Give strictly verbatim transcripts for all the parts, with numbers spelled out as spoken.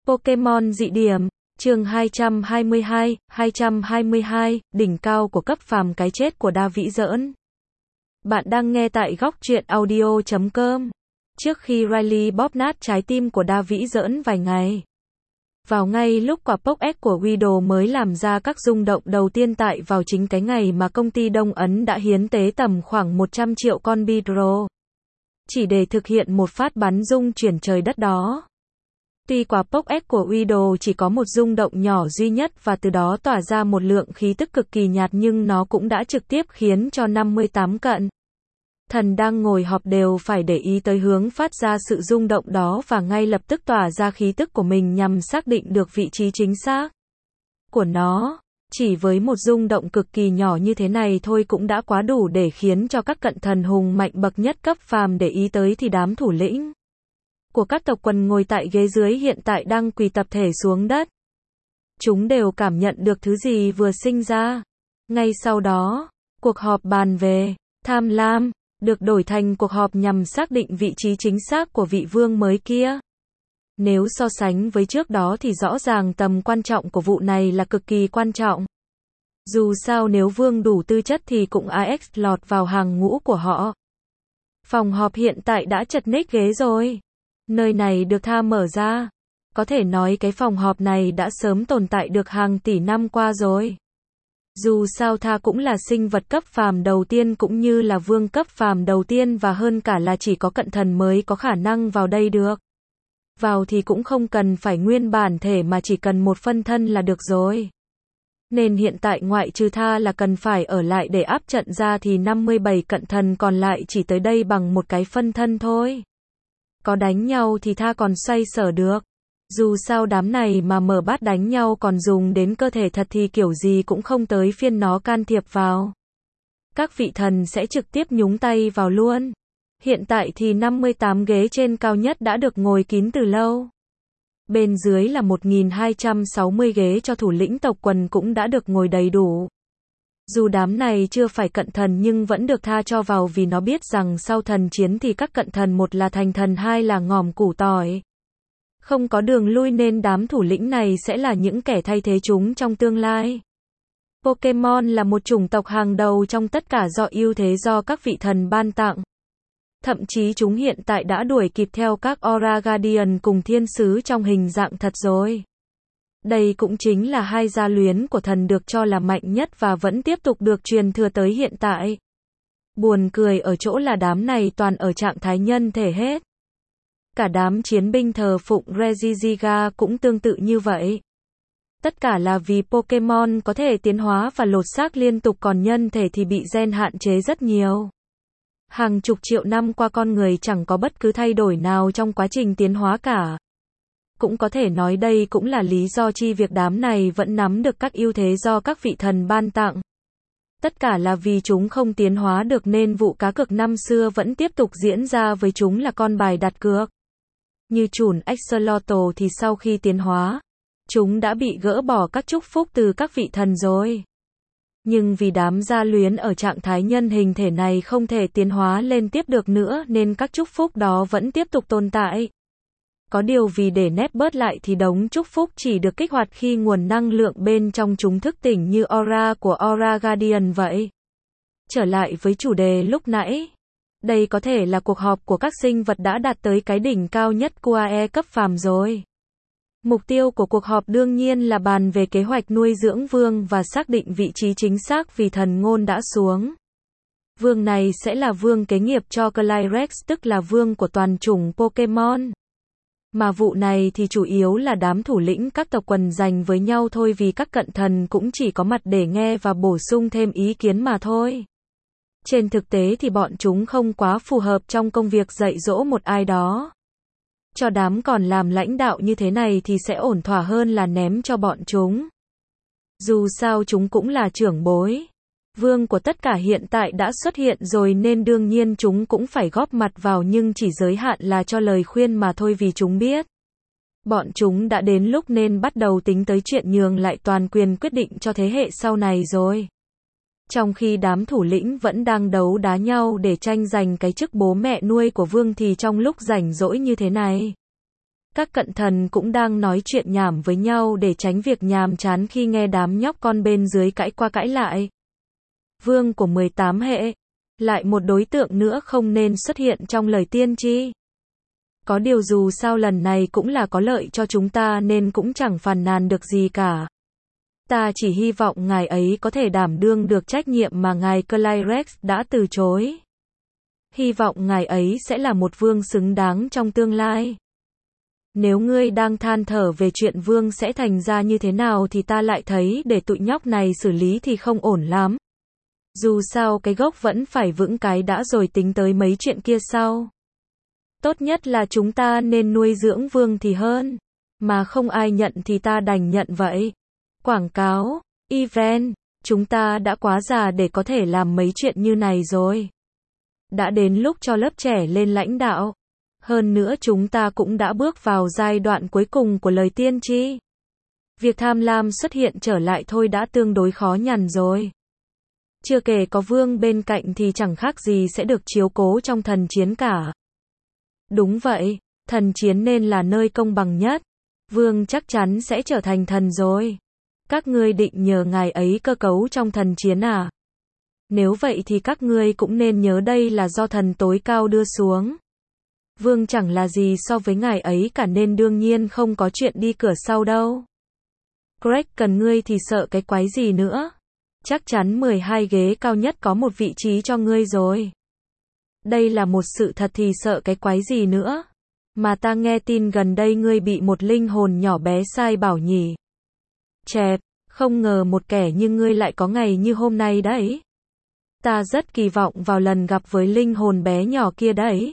Pokemon dị điểm, chương hai trăm hai mươi hai, hai trăm hai mươi hai, đỉnh cao của cấp phàm cái chết của Đa Vĩ Dỡn. Bạn đang nghe tại góc truyện audio chấm com. Trước khi Riley bóp nát trái tim của Đa Vĩ Dỡn vài ngày. Vào ngay lúc quả Pokédex của Widow mới làm ra các rung động đầu tiên tại vào chính cái ngày mà công ty Đông Ấn đã hiến tế tầm khoảng một trăm triệu con Beedrill. Chỉ để thực hiện một phát bắn rung chuyển trời đất đó. Tuy quả Pokédex của Widow chỉ có một rung động nhỏ duy nhất và từ đó tỏa ra một lượng khí tức cực kỳ nhạt nhưng nó cũng đã trực tiếp khiến cho năm mươi tám cận thần đang ngồi họp đều phải để ý tới hướng phát ra sự rung động đó và ngay lập tức tỏa ra khí tức của mình nhằm xác định được vị trí chính xác của nó. Chỉ với một rung động cực kỳ nhỏ như thế này thôi cũng đã quá đủ để khiến cho các cận thần hùng mạnh bậc nhất cấp phàm để ý tới thì đám thủ lĩnh của các tộc quần ngồi tại ghế dưới hiện tại đang quỳ tập thể xuống đất. Chúng đều cảm nhận được thứ gì vừa sinh ra. Ngay sau đó, cuộc họp bàn về tham lam được đổi thành cuộc họp nhằm xác định vị trí chính xác của vị vương mới kia. Nếu so sánh với trước đó thì rõ ràng tầm quan trọng của vụ này là cực kỳ quan trọng. Dù sao nếu vương đủ tư chất thì cũng a ích lọt vào hàng ngũ của họ. Phòng họp hiện tại đã chật ních ghế rồi. Nơi này được tha mở ra. Có thể nói cái phòng họp này đã sớm tồn tại được hàng tỷ năm qua rồi. Dù sao tha cũng là sinh vật cấp phàm đầu tiên cũng như là vương cấp phàm đầu tiên và hơn cả là chỉ có cận thần mới có khả năng vào đây được. Vào thì cũng không cần phải nguyên bản thể mà chỉ cần một phân thân là được rồi. Nên hiện tại ngoại trừ tha là cần phải ở lại để áp trận ra thì năm mươi bảy cận thần còn lại chỉ tới đây bằng một cái phân thân thôi. Có đánh nhau thì tha còn xoay sở được. Dù sao đám này mà mở bát đánh nhau còn dùng đến cơ thể thật thì kiểu gì cũng không tới phiên nó can thiệp vào. Các vị thần sẽ trực tiếp nhúng tay vào luôn. Hiện tại thì năm mươi tám ghế trên cao nhất đã được ngồi kín từ lâu. Bên dưới là một nghìn hai trăm sáu mươi ghế cho thủ lĩnh tộc quần cũng đã được ngồi đầy đủ. Dù đám này chưa phải cận thần nhưng vẫn được tha cho vào vì nó biết rằng sau thần chiến thì các cận thần một là thành thần hai là ngòm củ tỏi. Không có đường lui nên đám thủ lĩnh này sẽ là những kẻ thay thế chúng trong tương lai. Pokemon là một chủng tộc hàng đầu trong tất cả do ưu thế do các vị thần ban tặng. Thậm chí chúng hiện tại đã đuổi kịp theo các Aura Guardian cùng thiên sứ trong hình dạng thật rồi. Đây cũng chính là hai gia luyến của thần được cho là mạnh nhất và vẫn tiếp tục được truyền thừa tới hiện tại. Buồn cười ở chỗ là đám này toàn ở trạng thái nhân thể hết. Cả đám chiến binh thờ phụng Regigiga cũng tương tự như vậy. Tất cả là vì Pokemon có thể tiến hóa và lột xác liên tục còn nhân thể thì bị gen hạn chế rất nhiều. Hàng chục triệu năm qua con người chẳng có bất cứ thay đổi nào trong quá trình tiến hóa cả. Cũng có thể nói đây cũng là lý do chi việc đám này vẫn nắm được các ưu thế do các vị thần ban tặng. Tất cả là vì chúng không tiến hóa được nên vụ cá cược năm xưa vẫn tiếp tục diễn ra với chúng là con bài đặt cược. Như chùn Axolotl thì sau khi tiến hóa, chúng đã bị gỡ bỏ các chúc phúc từ các vị thần rồi. Nhưng vì đám gia luyến ở trạng thái nhân hình thể này không thể tiến hóa lên tiếp được nữa nên các chúc phúc đó vẫn tiếp tục tồn tại. Có điều vì để nép bớt lại thì đống chúc phúc chỉ được kích hoạt khi nguồn năng lượng bên trong chúng thức tỉnh như aura của Aura Guardian vậy. Trở lại với chủ đề lúc nãy. Đây có thể là cuộc họp của các sinh vật đã đạt tới cái đỉnh cao nhất của a e cấp phàm rồi. Mục tiêu của cuộc họp đương nhiên là bàn về kế hoạch nuôi dưỡng vương và xác định vị trí chính xác vì thần ngôn đã xuống. Vương này sẽ là vương kế nghiệp cho Calyrex tức là vương của toàn chủng Pokemon. Mà vụ này thì chủ yếu là đám thủ lĩnh các tộc quần giành với nhau thôi vì các cận thần cũng chỉ có mặt để nghe và bổ sung thêm ý kiến mà thôi. Trên thực tế thì bọn chúng không quá phù hợp trong công việc dạy dỗ một ai đó. Cho đám còn làm lãnh đạo như thế này thì sẽ ổn thỏa hơn là ném cho bọn chúng. Dù sao chúng cũng là trưởng bối. Vương của tất cả hiện tại đã xuất hiện rồi nên đương nhiên chúng cũng phải góp mặt vào nhưng chỉ giới hạn là cho lời khuyên mà thôi vì chúng biết. Bọn chúng đã đến lúc nên bắt đầu tính tới chuyện nhường lại toàn quyền quyết định cho thế hệ sau này rồi. Trong khi đám thủ lĩnh vẫn đang đấu đá nhau để tranh giành cái chức bố mẹ nuôi của vương thì trong lúc rảnh rỗi như thế này, Các cận thần cũng đang nói chuyện nhảm với nhau để tránh việc nhàm chán khi nghe đám nhóc con bên dưới cãi qua cãi lại. Vương của mười tám hệ. Lại một đối tượng nữa không nên xuất hiện trong lời tiên tri. Có điều dù sao lần này cũng là có lợi cho chúng ta nên cũng chẳng phàn nàn được gì cả. Ta chỉ hy vọng ngài ấy có thể đảm đương được trách nhiệm mà ngài Clairix đã từ chối. Hy vọng ngài ấy sẽ là một vương xứng đáng trong tương lai. Nếu ngươi đang than thở về chuyện vương sẽ thành ra như thế nào thì ta lại thấy để tụi nhóc này xử lý thì không ổn lắm. Dù sao cái gốc vẫn phải vững cái đã rồi tính tới mấy chuyện kia sau. Tốt nhất là chúng ta nên nuôi dưỡng vương thì hơn. Mà không ai nhận thì ta đành nhận vậy. Quảng cáo, event, chúng ta đã quá già để có thể làm mấy chuyện như này rồi. Đã đến lúc cho lớp trẻ lên lãnh đạo. Hơn nữa chúng ta cũng đã bước vào giai đoạn cuối cùng của lời tiên tri. Việc tham lam xuất hiện trở lại thôi đã tương đối khó nhằn rồi. Chưa kể có vương bên cạnh thì chẳng khác gì sẽ được chiếu cố trong thần chiến cả. Đúng vậy, thần chiến nên là nơi công bằng nhất. Vương chắc chắn sẽ trở thành thần rồi. Các ngươi định nhờ ngài ấy cơ cấu trong thần chiến à? Nếu vậy thì các ngươi cũng nên nhớ đây là do thần tối cao đưa xuống. Vương chẳng là gì so với ngài ấy cả nên đương nhiên không có chuyện đi cửa sau đâu. Greg cần ngươi thì sợ cái quái gì nữa. Chắc chắn mười hai ghế cao nhất có một vị trí cho ngươi rồi. Đây là một sự thật thì sợ cái quái gì nữa. Mà ta nghe tin gần đây ngươi bị một linh hồn nhỏ bé sai bảo nhỉ. Chẹp, không ngờ một kẻ như ngươi lại có ngày như hôm nay đấy. Ta rất kỳ vọng vào lần gặp với linh hồn bé nhỏ kia đấy.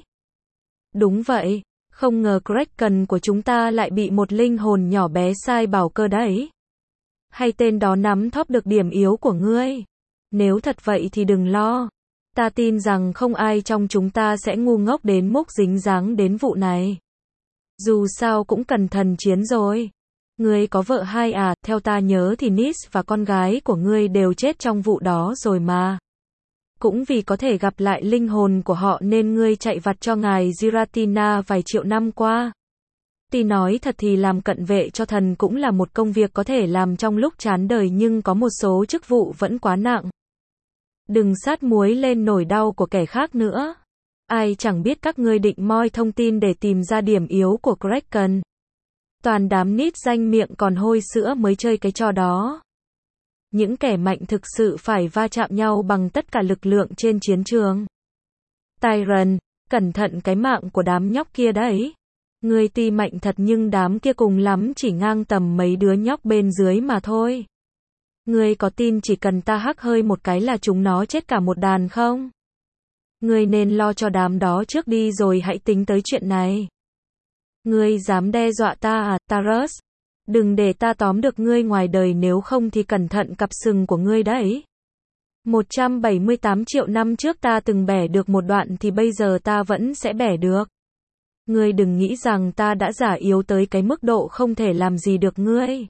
Đúng vậy, không ngờ Kraken của chúng ta lại bị một linh hồn nhỏ bé sai bảo cơ đấy. Hay tên đó nắm thóp được điểm yếu của ngươi? Nếu thật vậy thì đừng lo. Ta tin rằng không ai trong chúng ta sẽ ngu ngốc đến mức dính dáng đến vụ này. Dù sao cũng cần thần chiến rồi. Ngươi có vợ hai à? Theo ta nhớ thì Nis và con gái của ngươi đều chết trong vụ đó rồi mà. Cũng vì có thể gặp lại linh hồn của họ nên ngươi chạy vặt cho ngài Giratina vài triệu năm qua. Tuy nói thật thì làm cận vệ cho thần cũng là một công việc có thể làm trong lúc chán đời nhưng có một số chức vụ vẫn quá nặng. Đừng sát muối lên nỗi đau của kẻ khác nữa. Ai chẳng biết các ngươi định moi thông tin để tìm ra điểm yếu của Kraken. Toàn đám nít danh miệng còn hôi sữa mới chơi cái trò đó. Những kẻ mạnh thực sự phải va chạm nhau bằng tất cả lực lượng trên chiến trường. Tyron, cẩn thận cái mạng của đám nhóc kia đấy. Ngươi tuy mạnh thật nhưng đám kia cùng lắm chỉ ngang tầm mấy đứa nhóc bên dưới mà thôi. Ngươi có tin chỉ cần ta hắc hơi một cái là chúng nó chết cả một đàn không? Ngươi nên lo cho đám đó trước đi rồi hãy tính tới chuyện này. Ngươi dám đe dọa ta à, Taurus? Đừng để ta tóm được ngươi ngoài đời nếu không thì cẩn thận cặp sừng của ngươi đấy. một trăm bảy mươi tám triệu năm trước ta từng bẻ được một đoạn thì bây giờ ta vẫn sẽ bẻ được. Ngươi đừng nghĩ rằng ta đã giả yếu tới cái mức độ không thể làm gì được ngươi.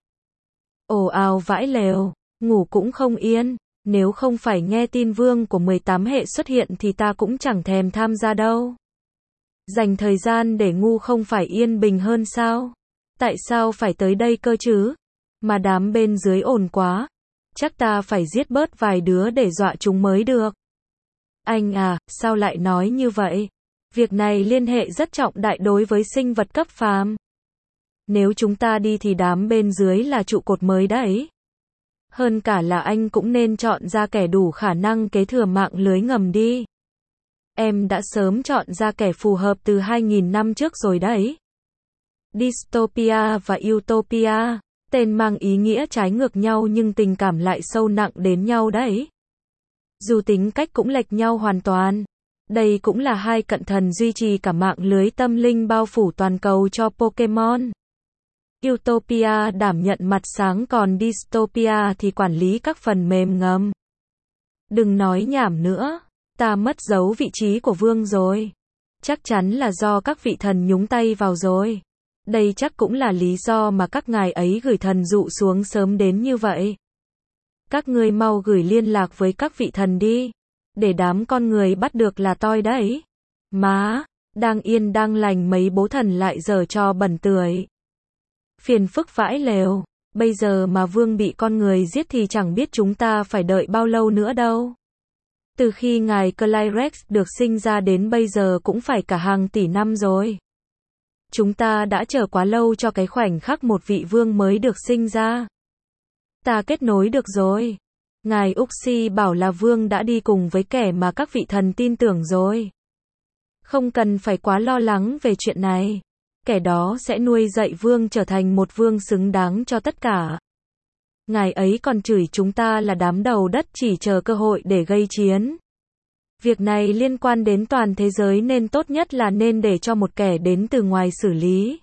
Ồ ào vãi lều, ngủ cũng không yên, nếu không phải nghe tin vương của mười tám hệ xuất hiện thì ta cũng chẳng thèm tham gia đâu. Dành thời gian để ngu không phải yên bình hơn sao? Tại sao phải tới đây cơ chứ? Mà đám bên dưới ồn quá. Chắc ta phải giết bớt vài đứa để dọa chúng mới được. Anh à, sao lại nói như vậy? Việc này liên hệ rất trọng đại đối với sinh vật cấp phàm. Nếu chúng ta đi thì đám bên dưới là trụ cột mới đấy. Hơn cả là anh cũng nên chọn ra kẻ đủ khả năng kế thừa mạng lưới ngầm đi. Em đã sớm chọn ra kẻ phù hợp từ hai nghìn năm trước rồi đấy. Dystopia và Utopia, tên mang ý nghĩa trái ngược nhau nhưng tình cảm lại sâu nặng đến nhau đấy. Dù tính cách cũng lệch nhau hoàn toàn. Đây cũng là hai cận thần duy trì cả mạng lưới tâm linh bao phủ toàn cầu cho Pokemon. Utopia đảm nhận mặt sáng còn Dystopia thì quản lý các phần mềm ngầm. Đừng nói nhảm nữa, ta mất dấu vị trí của vương rồi. Chắc chắn là do các vị thần nhúng tay vào rồi. Đây chắc cũng là lý do mà các ngài ấy gửi thần dụ xuống sớm đến như vậy. Các ngươi mau gửi liên lạc với các vị thần đi. Để đám con người bắt được là toi đấy. Má, Đang yên đang lành mấy bố thần lại giở trò bẩn tưởi. Phiền phức vãi lều. Bây giờ mà vương bị con người giết thì chẳng biết chúng ta phải đợi bao lâu nữa đâu. Từ khi ngài Clyde Rex được sinh ra đến bây giờ cũng phải cả hàng tỷ năm rồi. Chúng ta đã chờ quá lâu cho cái khoảnh khắc một vị vương mới được sinh ra. Ta kết nối được rồi. Ngài Uxi bảo là vương đã đi cùng với kẻ mà các vị thần tin tưởng rồi. Không cần phải quá lo lắng về chuyện này. Kẻ đó sẽ nuôi dạy vương trở thành một vương xứng đáng cho tất cả. Ngài ấy còn chửi chúng ta là đám đầu đất chỉ chờ cơ hội để gây chiến. Việc này liên quan đến toàn thế giới nên tốt nhất là nên để cho một kẻ đến từ ngoài xử lý.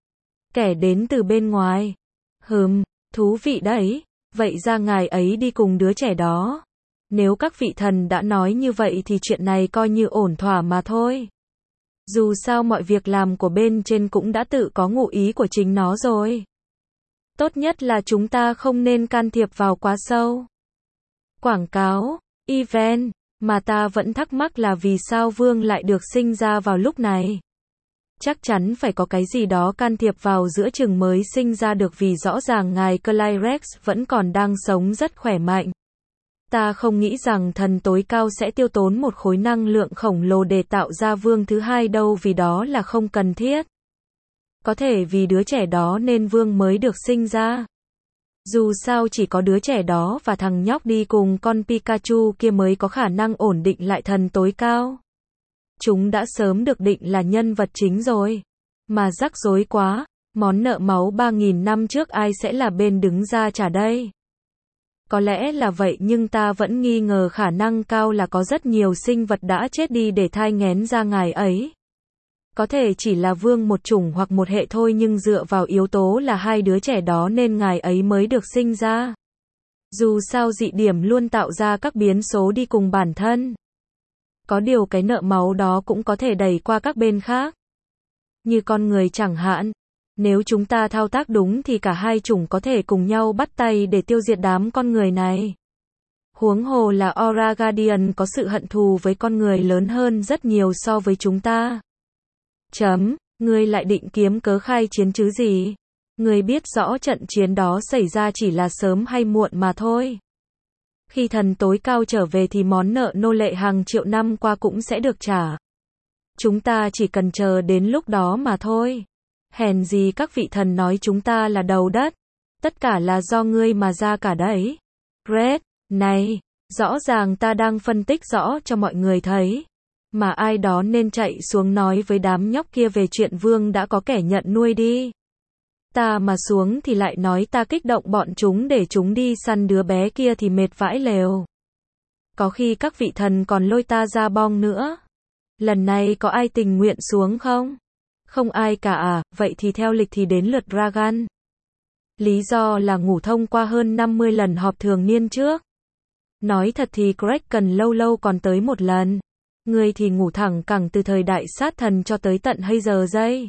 Kẻ đến từ bên ngoài. Hừm, thú vị đấy. Vậy ra ngài ấy đi cùng đứa trẻ đó. Nếu các vị thần đã nói như vậy thì chuyện này coi như ổn thỏa mà thôi. Dù sao mọi việc làm của bên trên cũng đã tự có ngụ ý của chính nó rồi. Tốt nhất là chúng ta không nên can thiệp vào quá sâu. Quảng cáo, event, mà ta vẫn thắc mắc là vì sao vương lại được sinh ra vào lúc này. Chắc chắn phải có cái gì đó can thiệp vào giữa chừng mới sinh ra được vì rõ ràng ngài Clyde Rex vẫn còn đang sống rất khỏe mạnh. Ta không nghĩ rằng thần tối cao sẽ tiêu tốn một khối năng lượng khổng lồ để tạo ra vương thứ hai đâu vì đó là không cần thiết. Có thể vì đứa trẻ đó nên vương mới được sinh ra. Dù sao chỉ có đứa trẻ đó và thằng nhóc đi cùng con Pikachu kia mới có khả năng ổn định lại thần tối cao. Chúng đã sớm được định là nhân vật chính rồi. Mà rắc rối quá, món nợ máu ba nghìn năm trước ai sẽ là bên đứng ra trả đây? Có lẽ là vậy nhưng ta vẫn nghi ngờ khả năng cao là có rất nhiều sinh vật đã chết đi để thai nghén ra ngài ấy. Có thể chỉ là vương một chủng hoặc một hệ thôi nhưng dựa vào yếu tố là hai đứa trẻ đó nên ngài ấy mới được sinh ra. Dù sao dị điểm luôn tạo ra các biến số đi cùng bản thân. Có điều cái nợ máu đó cũng có thể đẩy qua các bên khác. Như con người chẳng hạn. Nếu chúng ta thao tác đúng thì cả hai chủng có thể cùng nhau bắt tay để tiêu diệt đám con người này. Huống hồ là Aura Guardian có sự hận thù với con người lớn hơn rất nhiều so với chúng ta. Chấm, ngươi lại định kiếm cớ khai chiến chứ gì? Ngươi biết rõ trận chiến đó xảy ra chỉ là sớm hay muộn mà thôi. Khi thần tối cao trở về thì món nợ nô lệ hàng triệu năm qua cũng sẽ được trả. Chúng ta chỉ cần chờ đến lúc đó mà thôi. Hèn gì các vị thần nói chúng ta là đầu đất. Tất cả là do ngươi mà ra cả đấy. Red, này, rõ ràng ta đang phân tích rõ cho mọi người thấy. Mà ai đó nên chạy xuống nói với đám nhóc kia về chuyện vương đã có kẻ nhận nuôi đi. Ta mà xuống thì lại nói ta kích động bọn chúng để chúng đi săn đứa bé kia thì mệt vãi lều. Có khi các vị thần còn lôi ta ra bong nữa. Lần này có ai tình nguyện xuống không? Không ai cả à, vậy thì theo lịch thì đến lượt Dragon. Lý do là ngủ thông qua hơn năm mươi lần họp thường niên trước. Nói thật thì Greg cần lâu lâu còn tới một lần. Người thì ngủ thẳng cẳng từ thời đại sát thần cho tới tận hay giờ giây.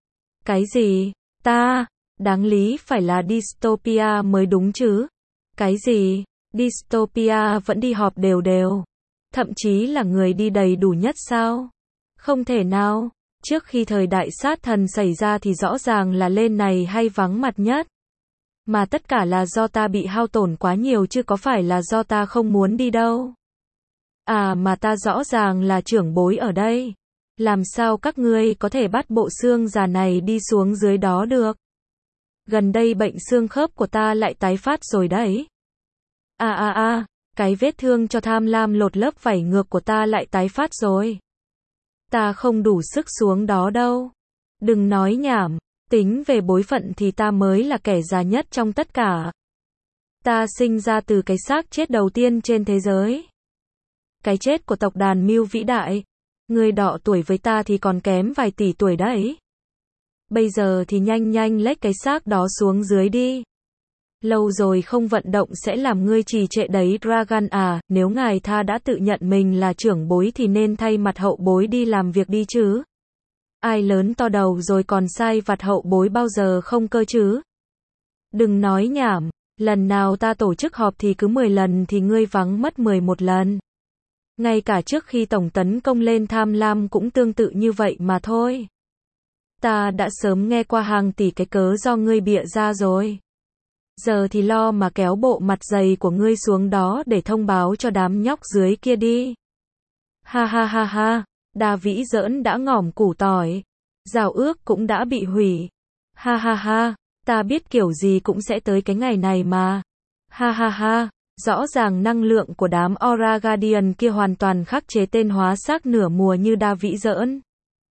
Cái gì? Ta? Đáng lý phải là Dystopia mới đúng chứ. Cái gì? Dystopia vẫn đi họp đều đều. Thậm chí là người đi đầy đủ nhất sao? Không thể nào. Trước khi thời đại sát thần xảy ra thì rõ ràng là lên này hay vắng mặt nhất. Mà tất cả là do ta bị hao tổn quá nhiều chứ có phải là do ta không muốn đi đâu. À mà ta rõ ràng là trưởng bối ở đây. Làm sao các ngươi có thể bắt bộ xương già này đi xuống dưới đó được? Gần đây bệnh xương khớp của ta lại tái phát rồi đấy. À à à, cái vết thương cho tham lam lột lớp vảy ngược của ta lại tái phát rồi. Ta không đủ sức xuống đó đâu. Đừng nói nhảm, tính về bối phận thì ta mới là kẻ già nhất trong tất cả. Ta sinh ra từ cái xác chết đầu tiên trên thế giới. Cái chết của tộc đàn Mưu vĩ đại. Người đọ tuổi với ta thì còn kém vài tỷ tuổi đấy. Bây giờ thì nhanh nhanh lách cái xác đó xuống dưới đi. Lâu rồi không vận động sẽ làm ngươi trì trệ đấy Dragon à, nếu ngài tha đã tự nhận mình là trưởng bối thì nên thay mặt hậu bối đi làm việc đi chứ. Ai lớn to đầu rồi còn sai vặt hậu bối bao giờ không cơ chứ. Đừng nói nhảm, lần nào ta tổ chức họp thì cứ mười lần thì ngươi vắng mất mười một lần. Ngay cả trước khi tổng tấn công lên tham lam cũng tương tự như vậy mà thôi. Ta đã sớm nghe qua hàng tỷ cái cớ do ngươi bịa ra rồi. Giờ thì lo mà kéo bộ mặt dày của ngươi xuống đó để thông báo cho đám nhóc dưới kia đi. Ha ha ha ha, Đa Vĩ giỡn đã ngỏm củ tỏi. Giao ước cũng đã bị hủy. Ha ha ha, ta biết kiểu gì cũng sẽ tới cái ngày này mà. Ha ha ha, rõ ràng năng lượng của đám Aura Guardian kia hoàn toàn khắc chế tên hóa xác nửa mùa như Đa Vĩ giỡn.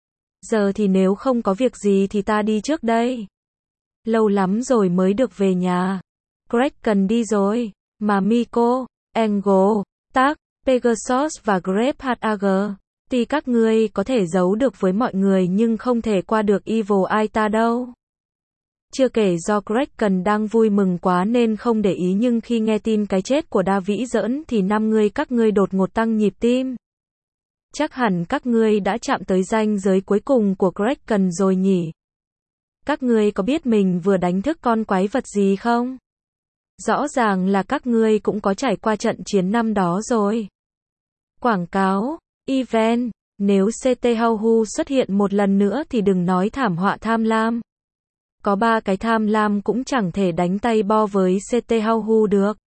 Giờ thì nếu không có việc gì thì ta đi trước đây. Lâu lắm rồi mới được về nhà. Greg cần đi rồi. Mà Miko, Angle, Tag, Pegasus và Grep hát a giê. Tuy các ngươi có thể giấu được với mọi người nhưng không thể qua được Evil Eye ta đâu. Chưa kể do Greg cần đang vui mừng quá nên không để ý nhưng khi nghe tin cái chết của Đa Vĩ giỡn thì năm người các ngươi đột ngột tăng nhịp tim. Chắc hẳn các ngươi đã chạm tới ranh giới cuối cùng của Greg cần rồi nhỉ. Các ngươi có biết mình vừa đánh thức con quái vật gì không? Rõ ràng là các ngươi cũng có trải qua trận chiến năm đó rồi. Quảng cáo, event, nếu xê tê Hauhu xuất hiện một lần nữa thì đừng nói thảm họa tham lam. Có ba cái tham lam cũng chẳng thể đánh tay bo với xê tê Hauhu được.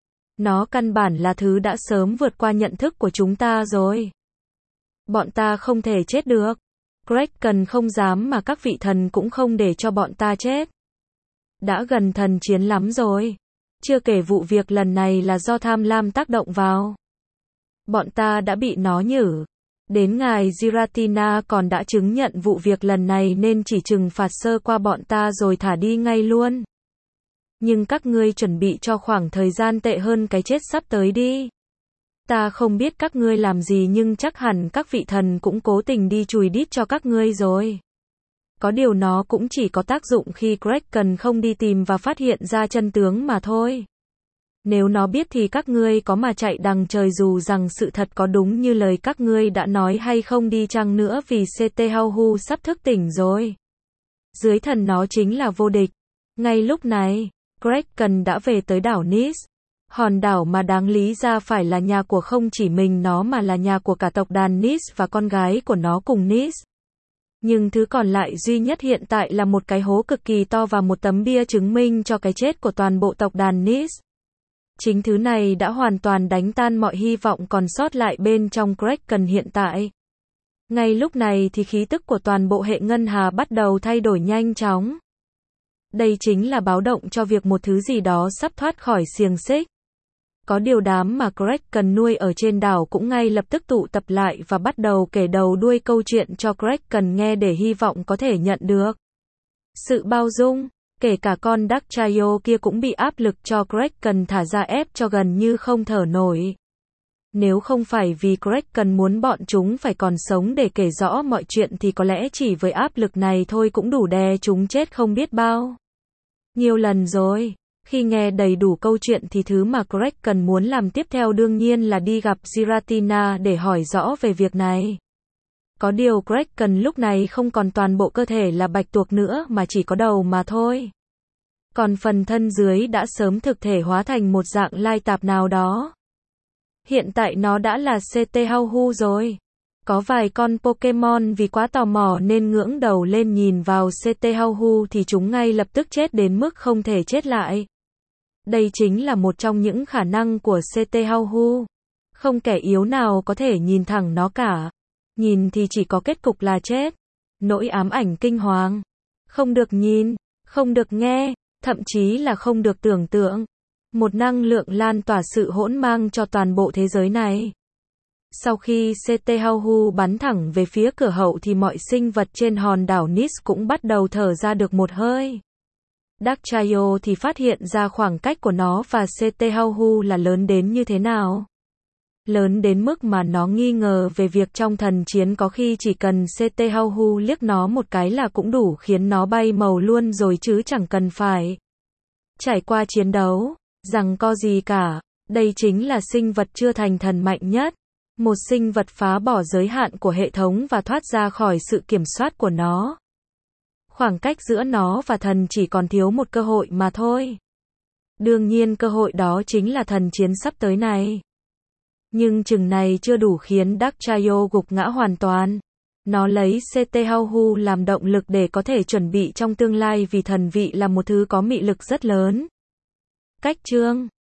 Nó căn bản là thứ đã sớm vượt qua nhận thức của chúng ta rồi. Bọn ta không thể chết được. Greg cần không dám mà các vị thần cũng không để cho bọn ta chết. Đã gần thần chiến lắm rồi. Chưa kể vụ việc lần này là do tham lam tác động vào. Bọn ta đã bị nó nhử. Đến ngài Giratina còn đã chứng nhận vụ việc lần này nên chỉ trừng phạt sơ qua bọn ta rồi thả đi ngay luôn. Nhưng các ngươi chuẩn bị cho khoảng thời gian tệ hơn cái chết sắp tới đi. Ta không biết các ngươi làm gì nhưng chắc hẳn các vị thần cũng cố tình đi chùi đít cho các ngươi rồi. Có điều nó cũng chỉ có tác dụng khi Greg cần không đi tìm và phát hiện ra chân tướng mà thôi. Nếu nó biết thì các ngươi có mà chạy đằng trời dù rằng sự thật có đúng như lời các ngươi đã nói hay không đi chăng nữa vì xê tê Hauhu sắp thức tỉnh rồi. Dưới thần nó chính là vô địch. Ngay lúc này, Greg cần đã về tới đảo Nice. Hòn đảo mà đáng lý ra phải là nhà của không chỉ mình nó mà là nhà của cả tộc đàn Nice và con gái của nó cùng Nice. Nhưng thứ còn lại duy nhất hiện tại là một cái hố cực kỳ to và một tấm bia chứng minh cho cái chết của toàn bộ tộc đàn Nice. Chính thứ này đã hoàn toàn đánh tan mọi hy vọng còn sót lại bên trong Greg cần hiện tại. Ngay lúc này thì khí tức của toàn bộ hệ ngân hà bắt đầu thay đổi nhanh chóng. Đây chính là báo động cho việc một thứ gì đó sắp thoát khỏi xiềng xích. Có điều đám mà Greg cần nuôi ở trên đảo cũng ngay lập tức tụ tập lại và bắt đầu kể đầu đuôi câu chuyện cho Greg cần nghe để hy vọng có thể nhận được sự bao dung. Kể cả con Dark Trio kia cũng bị áp lực cho Greg cần thả ra ép cho gần như không thở nổi. Nếu không phải vì Greg cần muốn bọn chúng phải còn sống để kể rõ mọi chuyện thì có lẽ chỉ với áp lực này thôi cũng đủ đè chúng chết không biết bao nhiều lần rồi. Khi nghe đầy đủ câu chuyện thì thứ mà Greg cần muốn làm tiếp theo đương nhiên là đi gặp Giratina để hỏi rõ về việc này. Có điều Greg cần lúc này không còn toàn bộ cơ thể là bạch tuộc nữa mà chỉ có đầu mà thôi. Còn phần thân dưới đã sớm thực thể hóa thành một dạng lai tạp nào đó. Hiện tại nó đã là xê tê Hauhu rồi. Có vài con Pokemon vì quá tò mò nên ngưỡng đầu lên nhìn vào xê tê Hauhu thì chúng ngay lập tức chết đến mức không thể chết lại. Đây chính là một trong những khả năng của xê tê Hauhu. Không kẻ yếu nào có thể nhìn thẳng nó cả. Nhìn thì chỉ có kết cục là chết. Nỗi ám ảnh kinh hoàng. Không được nhìn, không được nghe, thậm chí là không được tưởng tượng. Một năng lượng lan tỏa sự hỗn mang cho toàn bộ thế giới này. Sau khi xê tê Hauhu bắn thẳng về phía cửa hậu thì mọi sinh vật trên hòn đảo Nice cũng bắt đầu thở ra được một hơi. Dark Trio thì phát hiện ra khoảng cách của nó và xê tê Hauhu là lớn đến như thế nào. Lớn đến mức mà nó nghi ngờ về việc trong thần chiến có khi chỉ cần xê tê Hauhu liếc nó một cái là cũng đủ khiến nó bay màu luôn rồi chứ chẳng cần phải trải qua chiến đấu, rằng co gì cả. Đây chính là sinh vật chưa thành thần mạnh nhất. Một sinh vật phá bỏ giới hạn của hệ thống và thoát ra khỏi sự kiểm soát của nó. Khoảng cách giữa nó và thần chỉ còn thiếu một cơ hội mà thôi. Đương nhiên cơ hội đó chính là thần chiến sắp tới này. Nhưng chừng này chưa đủ khiến Dark Trio gục ngã hoàn toàn. Nó lấy xê tê Hauhu làm động lực để có thể chuẩn bị trong tương lai vì thần vị là một thứ có mị lực rất lớn. Cách chương